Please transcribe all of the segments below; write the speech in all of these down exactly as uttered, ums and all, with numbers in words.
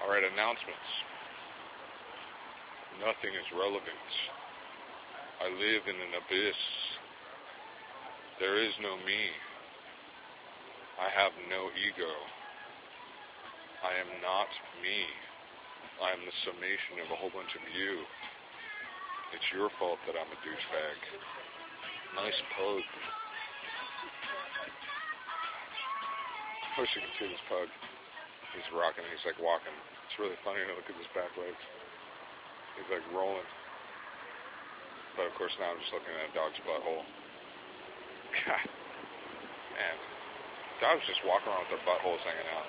Alright, announcements. Nothing is relevant. I live in an abyss. There is no me. I have no ego. I am not me. I am the summation of a whole bunch of you. It's your fault that I'm a douchebag. Nice pug. I wish you could see this pug. He's rocking. He's like walking. It's really funny to look at his back legs. He's like rolling. But of course now I'm just looking at a dog's butthole. God. Man. Dogs just walk around with their buttholes hanging out.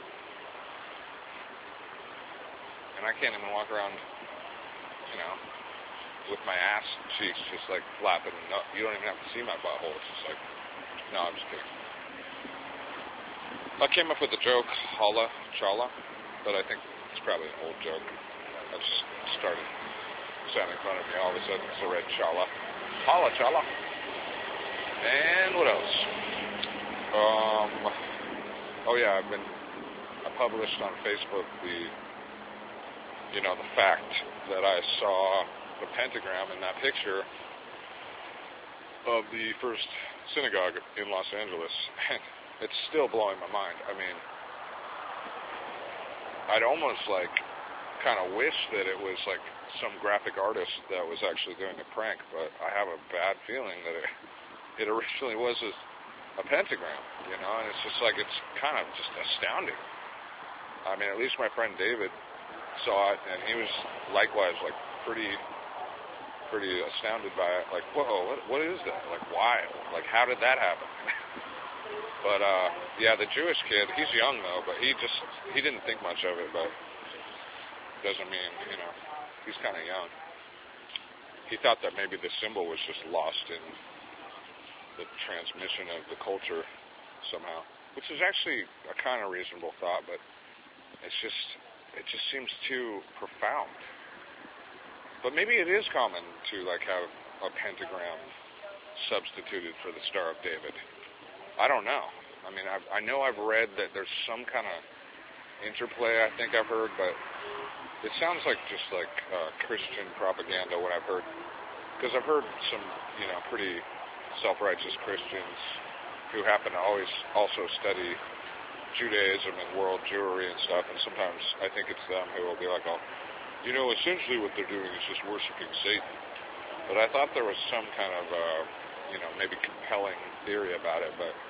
And I can't even walk around, you know, with my ass cheeks just like flapping. No, you don't even have to see my butthole. It's just like, no, I'm just kidding. I came up with a joke, holla, chala, but I think it's probably an old joke. I just started sounding funny to me. All of a sudden, it's a red chala. Holla, chala. And what else? Um, oh yeah, I've been, I published on Facebook the, you know, the fact that I saw the pentagram in that picture of the first synagogue in Los Angeles. And it's still blowing my mind. I mean, I'd almost like kind of wish that it was like some graphic artist that was actually doing a prank, but I have a bad feeling that it, it originally was a, a pentagram, you know, and it's just like, it's kind of just astounding. I mean, at least my friend David saw it, and he was likewise like pretty, pretty astounded by it. Like, whoa, what, what is that? Like, why? Like, how did that happen? But, uh, yeah, the Jewish kid, he's young, though, but he just, he didn't think much of it, but doesn't mean, you know, he's kind of young. He thought that maybe the symbol was just lost in the transmission of the culture somehow, which is actually a kind of reasonable thought, but it's just, it just seems too profound. But maybe it is common to, like, have a pentagram substituted for the Star of David. I don't know. I mean, I've, I know I've read that there's some kind of interplay, I think I've heard, but it sounds like just like uh, Christian propaganda, what I've heard. Because I've heard some, you know, pretty self-righteous Christians who happen to always also study Judaism and world Jewry and stuff, and sometimes I think it's them who will be like, oh, you know, essentially what they're doing is just worshiping Satan. But I thought there was some kind of, uh, you know, maybe compelling theory about it, but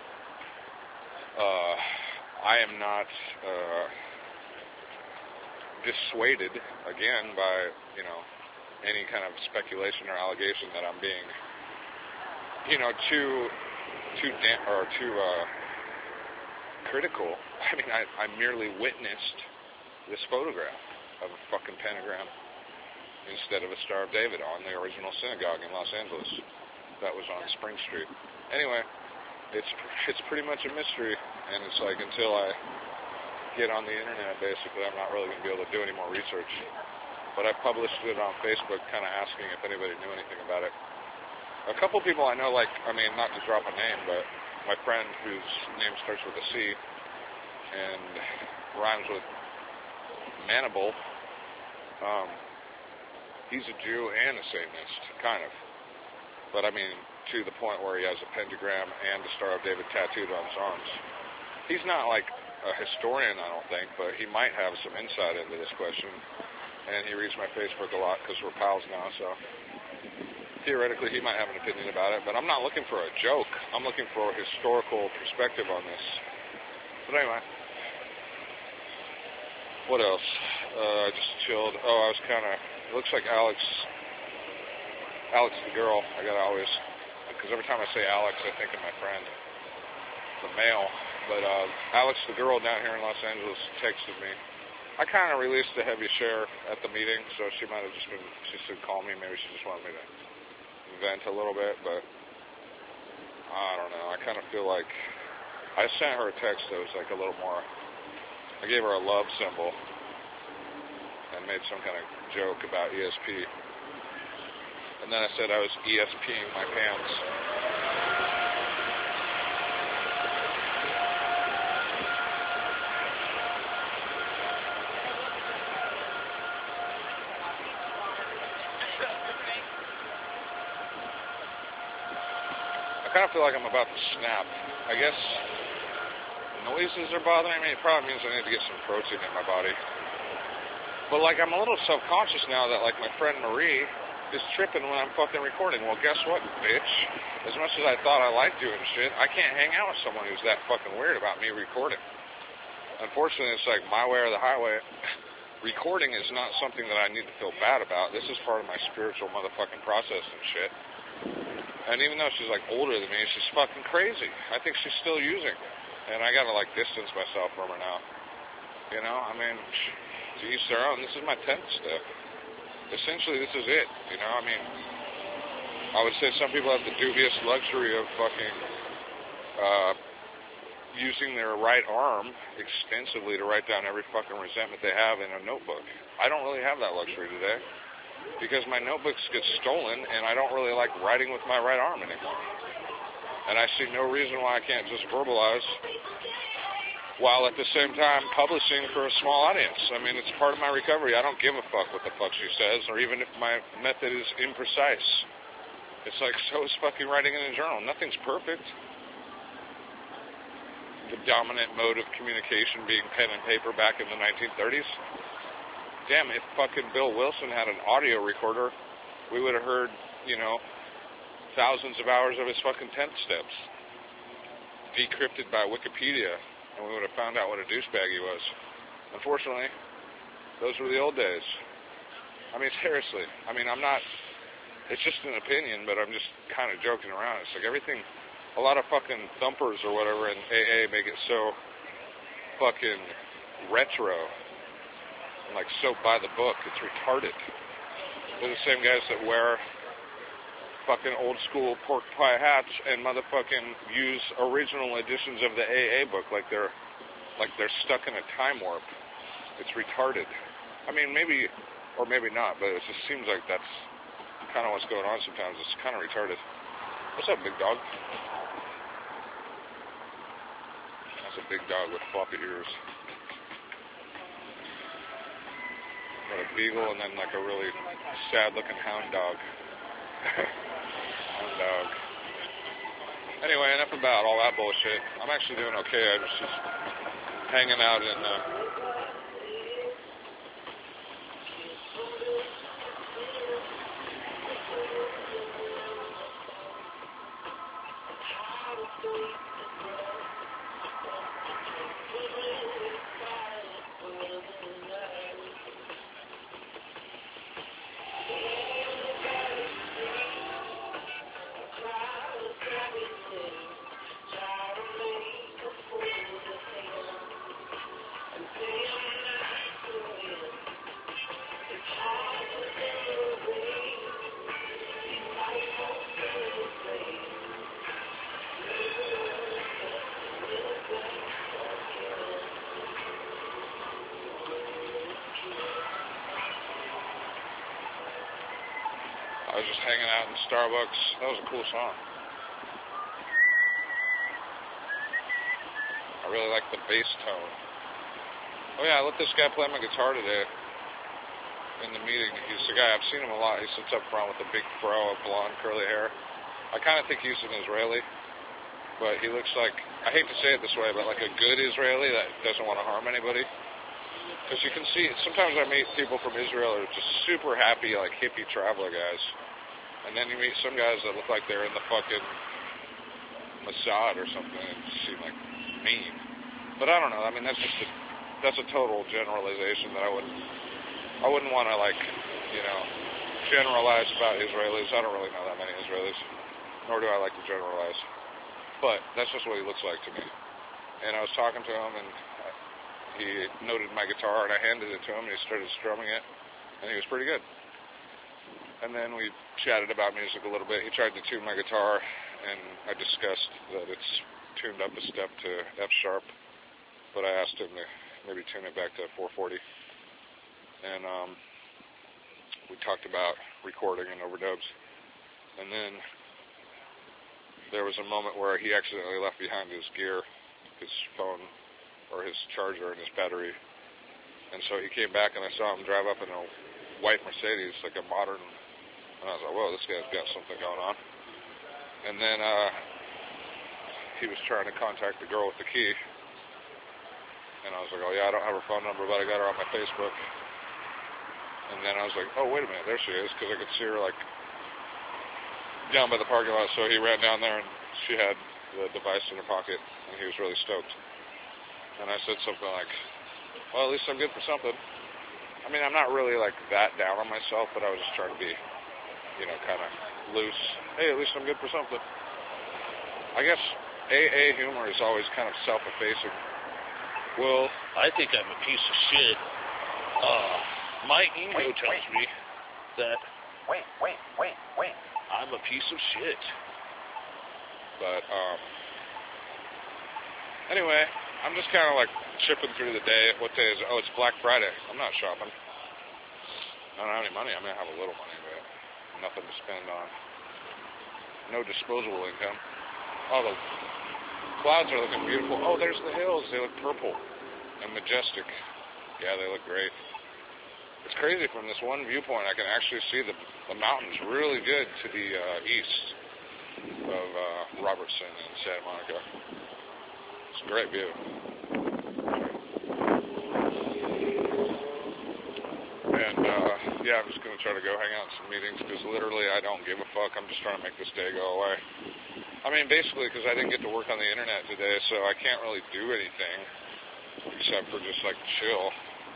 uh, I am not uh, dissuaded, again, by, you know, any kind of speculation or allegation that I'm being, you know, too, too, da- or too uh, critical. I mean, I, I merely witnessed this photograph of a fucking pentagram instead of a Star of David on the original synagogue in Los Angeles. That was on Spring Street. Anyway, it's it's pretty much a mystery, and it's like until I get on the internet, basically, I'm not really going to be able to do any more research. But I published it on Facebook, kind of asking if anybody knew anything about it. A couple people I know, like, I mean, not to drop a name, but my friend whose name starts with a C and rhymes with Manable, um, he's a Jew and a Satanist, kind of. But I mean, to the point where he has a pentagram and the Star of David tattooed on his arms. He's not like a historian, I don't think, but he might have some insight into this question. And he reads my Facebook a lot because we're pals now, so theoretically he might have an opinion about it. But I'm not looking for a joke. I'm looking for a historical perspective on this. But anyway, what else? Uh, I just chilled. Oh, I was kind of, it looks like Alex, Alex the girl, I gotta always, because every time I say Alex, I think of my friend, the male. But uh, Alex the girl down here in Los Angeles texted me. I kind of released a heavy share at the meeting, so she might have just been, she said call me, maybe she just wanted me to vent a little bit, but I don't know, I kind of feel like, I sent her a text that was like a little more, I gave her a love symbol, and made some kind of joke about E S P, and then I said I was ESPing my pants. kind of feel like I'm about to snap. I guess noises are bothering me. It probably means I need to get some protein in my body. But, like, I'm a little self-conscious now that, like, my friend Marie is tripping when I'm fucking recording. Well, guess what, bitch? As much as I thought I liked doing shit, I can't hang out with someone who's that fucking weird about me recording. Unfortunately, it's like my way or the highway. Recording is not something that I need to feel bad about. This is part of my spiritual motherfucking process and shit. And even though she's, like, older than me, she's fucking crazy. I think she's still using. And I gotta, like, distance myself from her now. You know, I mean, to each their own. This is my tenth step. Essentially, this is it, you know, I mean, I would say some people have the dubious luxury of fucking uh, using their right arm extensively to write down every fucking resentment they have in a notebook. I don't really have that luxury today because my notebooks get stolen and I don't really like writing with my right arm anymore. And I see no reason why I can't just verbalize while at the same time publishing for a small audience. I mean, it's part of my recovery. I don't give a fuck what the fuck she says, or even if my method is imprecise. It's like, so is fucking writing in a journal. Nothing's perfect. The dominant mode of communication being pen and paper back in the nineteen thirties. Damn, if fucking Bill Wilson had an audio recorder, we would have heard, you know, thousands of hours of his fucking tenth steps. Decrypted by Wikipedia. And we would have found out what a douchebag he was. Unfortunately, those were the old days. I mean, seriously. I mean, I'm not... It's just an opinion, but I'm just kind of joking around. It's like everything... A lot of fucking thumpers or whatever in A A make it so fucking retro. And like so by the book. It's retarded. They're the same guys that wear fucking old school pork pie hats and motherfucking use original editions of the A A book like they're like they're stuck in a time warp. It's retarded. I mean, maybe, or maybe not, but it just seems like that's kind of what's going on sometimes. It's kind of retarded. What's up, big dog? That's a big dog with floppy ears. Got a beagle and then like a really sad-looking hound dog. Hound dog. Anyway, enough about all that bullshit. I'm actually doing okay. I was just hanging out in uh, I was just hanging out in Starbucks. That was a cool song. I really like the bass tone. Oh yeah, I let this guy play my guitar today in the meeting. He's the guy, I've seen him a lot. He sits up front with a big fro of blonde curly hair. I kind of think he's an Israeli, but he looks like, I hate to say it this way, but like a good Israeli that doesn't want to harm anybody. Because you can see, sometimes I meet people from Israel who are just super happy, like hippie traveler guys. And then you meet some guys that look like they're in the fucking Mossad or something and seem like mean. But I don't know, I mean, that's just a, that's a total generalization that I wouldn't, I wouldn't want to like, you know, generalize about Israelis. I don't really know that many Israelis, nor do I like to generalize. But that's just what he looks like to me. And I was talking to him and he noted my guitar and I handed it to him and he started strumming it and he was pretty good. And then we chatted about music a little bit. He tried to tune my guitar, and I discussed that it's tuned up a step to F sharp, but I asked him to maybe tune it back to four forty. And um, we talked about recording and overdubs. And then there was a moment where he accidentally left behind his gear, his phone, or his charger and his battery. And so he came back, and I saw him drive up in a white Mercedes, like a modern. And I was like, whoa, this guy's got something going on. And then uh, he was trying to contact the girl with the key. And I was like, oh yeah, I don't have her phone number, but I got her on my Facebook. And then I was like, oh, wait a minute, there she is, because I could see her, like, down by the parking lot. So he ran down there, and she had the device in her pocket, and he was really stoked. And I said something like, well, at least I'm good for something. I mean, I'm not really, like, that down on myself, but I was just trying to be, you know, kind of loose. Hey, at least I'm good for something. I guess A A humor is always kind of self-effacing. Well, I think I'm a piece of shit. Uh, my ego wait, tells wait. me that Wait, wait, wait, wait. I'm a piece of shit. But, um, anyway, I'm just kind of like chipping through the day. What day is it? Oh, it's Black Friday. I'm not shopping. I don't have any money. I mean, I have a little money, but nothing to spend on. No disposable income. Oh, the clouds are looking beautiful. Oh, there's the hills. They look purple and majestic. Yeah, they look great. It's crazy from this one viewpoint. I can actually see the, the mountains really good to the uh, east of uh, Robertson and Santa Monica. It's a great view. And uh, yeah, I'm just going to try to go hang out in some meetings because literally I don't give a fuck. I'm just trying to make this day go away. I mean, basically because I didn't get to work on the internet today, so I can't really do anything except for just like chill.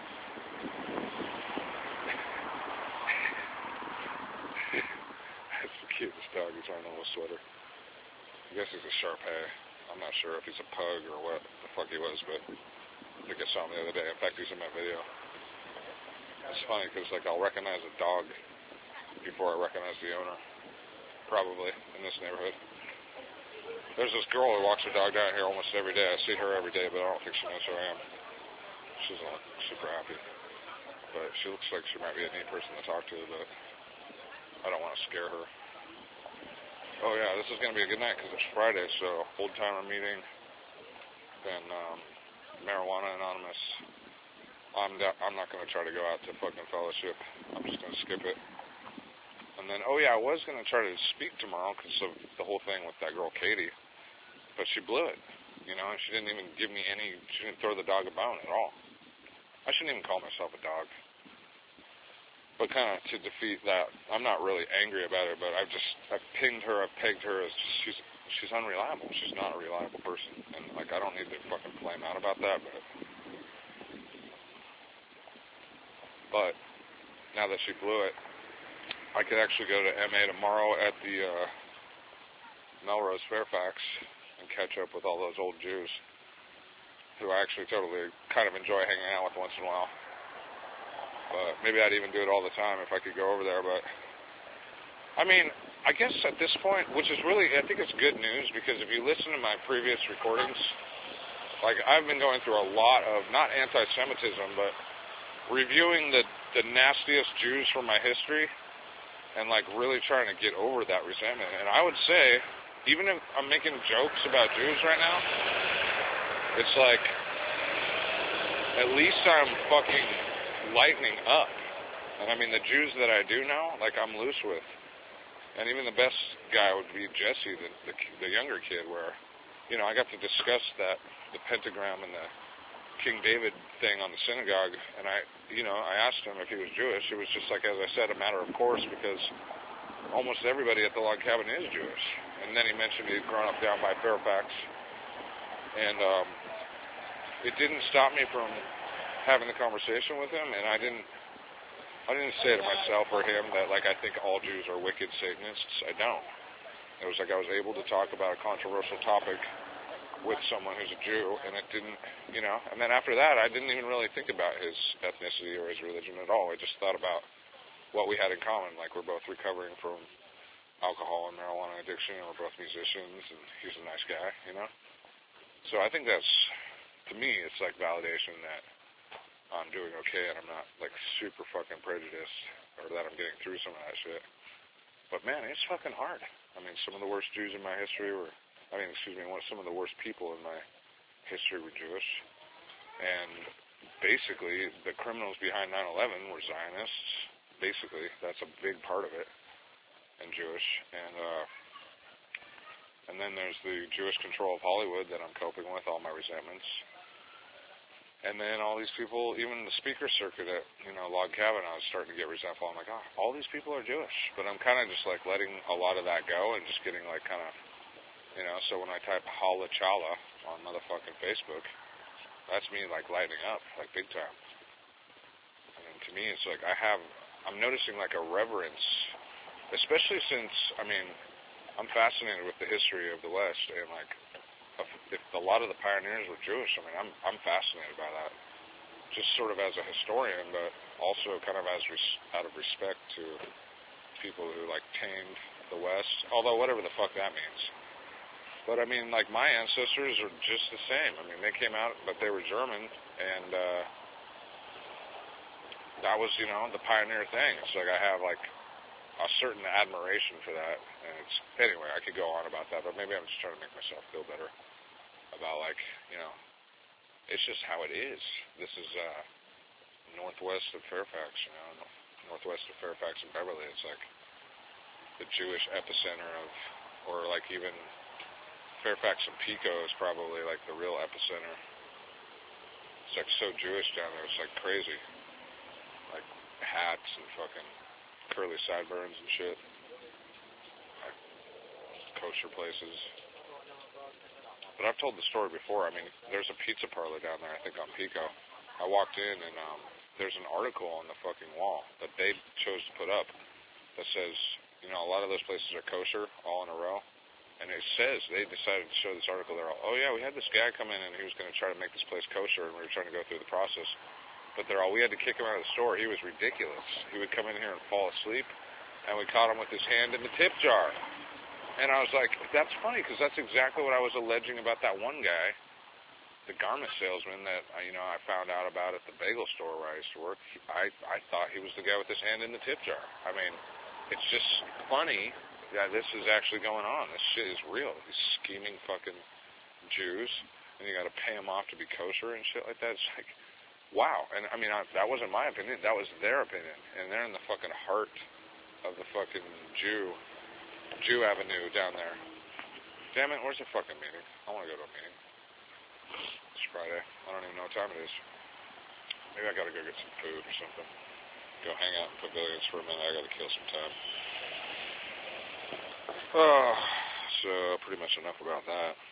That's the cutest dog. He's wearing a little sweater. I guess he's a Shar-Pei. I'm not sure if he's a pug or what the fuck he was, but I think I saw him the other day. In fact, he's in my video. It's funny because like I'll recognize a dog before I recognize the owner. Probably in this neighborhood. There's this girl who walks her dog down here almost every day. I see her every day, but I don't think she knows who I am. She doesn't look super happy. But she looks like she might be a neat person to talk to, but I don't want to scare her. Oh yeah, this is going to be a good night because it's Friday, so old timer meeting, then um, Marijuana Anonymous. I'm da- I'm not going to try to go out to fucking fellowship. I'm just going to skip it. And then, oh yeah, I was going to try to speak tomorrow because of the whole thing with that girl Katie, but she blew it, you know, and she didn't even give me any, she didn't throw the dog a bone at all. I shouldn't even call myself a dog. But kind of to defeat that, I'm not really angry about it, but I've just, I've pinged her, I've pegged her as just, she's, she's unreliable. She's not a reliable person. And, like, I don't need to fucking flame out about that, but, but now that she blew it, I could actually go to M A tomorrow at the, uh, Melrose Fairfax and catch up with all those old Jews who I actually totally kind of enjoy hanging out with once in a while. But maybe I'd even do it all the time if I could go over there. But, I mean, I guess at this point, which is really, I think it's good news, because if you listen to my previous recordings, like, I've been going through a lot of, not anti-Semitism, but reviewing the, the nastiest Jews from my history and, like, really trying to get over that resentment. And I would say, even if I'm making jokes about Jews right now, it's like, at least I'm fucking lightening up. And I mean, the Jews that I do know, like, I'm loose with. And even the best guy would be Jesse, the, the the younger kid, where, you know, I got to discuss that, the pentagram and the King David thing on the synagogue, and I, you know, I asked him if he was Jewish. It was just like, as I said, a matter of course, because almost everybody at the log cabin is Jewish. And then he mentioned he'd grown up down by Fairfax. And um, it didn't stop me from having the conversation with him, and I didn't I didn't say to myself or him that, like, I think all Jews are wicked Satanists. I don't. It was like I was able to talk about a controversial topic with someone who's a Jew, and it didn't, you know, and then after that, I didn't even really think about his ethnicity or his religion at all. I just thought about what we had in common, like we're both recovering from alcohol and marijuana addiction, and we're both musicians, and he's a nice guy, you know? So I think that's, to me, it's like validation that I'm doing okay and I'm not, like, super fucking prejudiced, or that I'm getting through some of that shit. But, man, it's fucking hard. I mean, some of the worst Jews in my history were, I mean, excuse me, one, some of the worst people in my history were Jewish. And basically, the criminals behind nine eleven were Zionists. Basically, that's a big part of it, and Jewish. And, uh, And then there's the Jewish control of Hollywood that I'm coping with, all my resentments. And then all these people, even the speaker circuit at, you know, Log Cabin, I was starting to get resentful. I'm like, oh, all these people are Jewish. But I'm kind of just, like, letting a lot of that go and just getting, like, kind of, you know, so when I type Hala Chala on motherfucking Facebook, that's me, like, lighting up, like, big time. And to me, it's like I have, I'm noticing, like, a reverence, especially since, I mean, I'm fascinated with the history of the West, and, like, if a lot of the pioneers were Jewish, I mean, I'm I'm fascinated by that. Just sort of as a historian, but also kind of as res- out of respect to people who, like, tamed the West, although whatever the fuck that means. But, I mean, like, my ancestors are just the same. I mean, they came out, but they were German, and uh, that was, you know, the pioneer thing. It's like I have, like, a certain admiration for that. And it's, anyway, I could go on about that, but maybe I'm just trying to make myself feel better about, like, you know, it's just how it is. This is uh, northwest of Fairfax, you know, northwest of Fairfax and Beverly. It's like the Jewish epicenter of, or like even Fairfax and Pico is probably like the real epicenter. It's like so Jewish down there. It's like crazy. Like hats and fucking curly sideburns and shit. Like kosher places. But I've told the story before. I mean, there's a pizza parlor down there, I think on Pico. I walked in and um, there's an article on the fucking wall that they chose to put up that says, you know, a lot of those places are kosher all in a row. And it says, they decided to show this article. They're all, oh yeah, we had this guy come in and he was going to try to make this place kosher and we were trying to go through the process. But they're all, we had to kick him out of the store. He was ridiculous. He would come in here and fall asleep and we caught him with his hand in the tip jar. And I was like, that's funny, because that's exactly what I was alleging about that one guy, the garment salesman that, you know, I found out about at the bagel store where I used to work. I, I thought he was the guy with his hand in the tip jar. I mean, it's just funny that this is actually going on. This shit is real. These scheming fucking Jews, and you got to pay them off to be kosher and shit like that. It's like, wow. And, I mean, I, that wasn't my opinion. That was their opinion. And they're in the fucking heart of the fucking Jew Jew Avenue down there. Damn it, where's the fucking meeting? I want to go to a meeting. It's Friday. I don't even know what time it is. Maybe I gotta go get some food or something. Go hang out in pavilions for a minute. I gotta kill some time. Oh, so pretty much enough about that.